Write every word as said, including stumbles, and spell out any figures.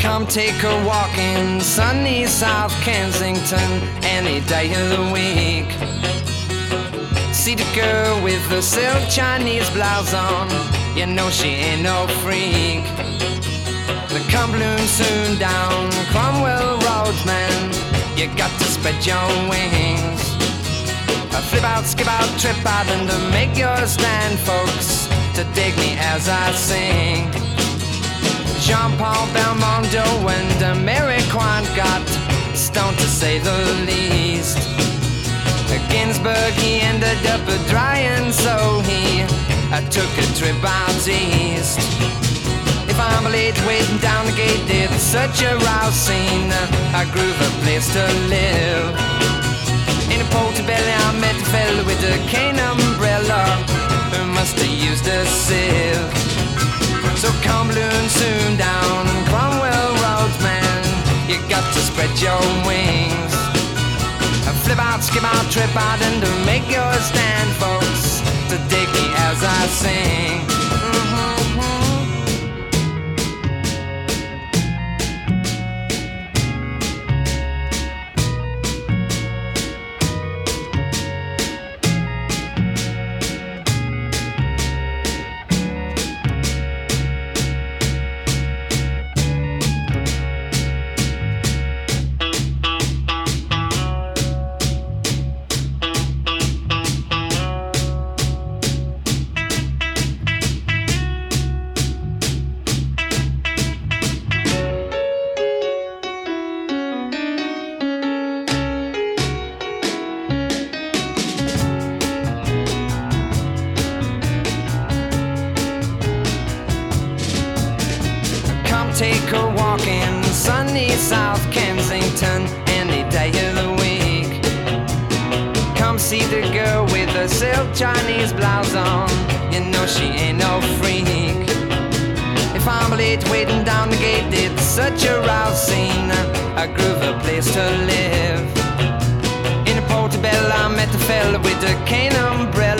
Come take a walk in sunny South Kensington any day of the week. See the girl with the silk Chinese blouse on, you know she ain't no freak. The Cumberland soon down Cromwell Road, man, you got to spread your wings. Flip out, skip out, trip out, and to make your stand, folks, to dig me as I sing. Jean-Paul Belmondo and Mary Quant got stoned, to say the least. Ginsberg, he ended up drying, so he I took a trip out east. If I'm late waiting down the gate, it's such a rouse scene, I grew the place to live. In a Portobello I met a fella with a cane umbrella who must have used a sieve. So Cumberland soon down Cromwell Road, man, you got to spread your wings. Flip out, skip out, trip out, and to make your stand, folks, to dig me as I sing. Mm-hmm. Take a walk in sunny South Kensington any day of the week. Come see the girl with the silk Chinese blouse on, you know she ain't no freak. If I'm late waiting down the gate, it's such a rouse scene, I grew the place to live. In a Portobello I met a fella with a cane umbrella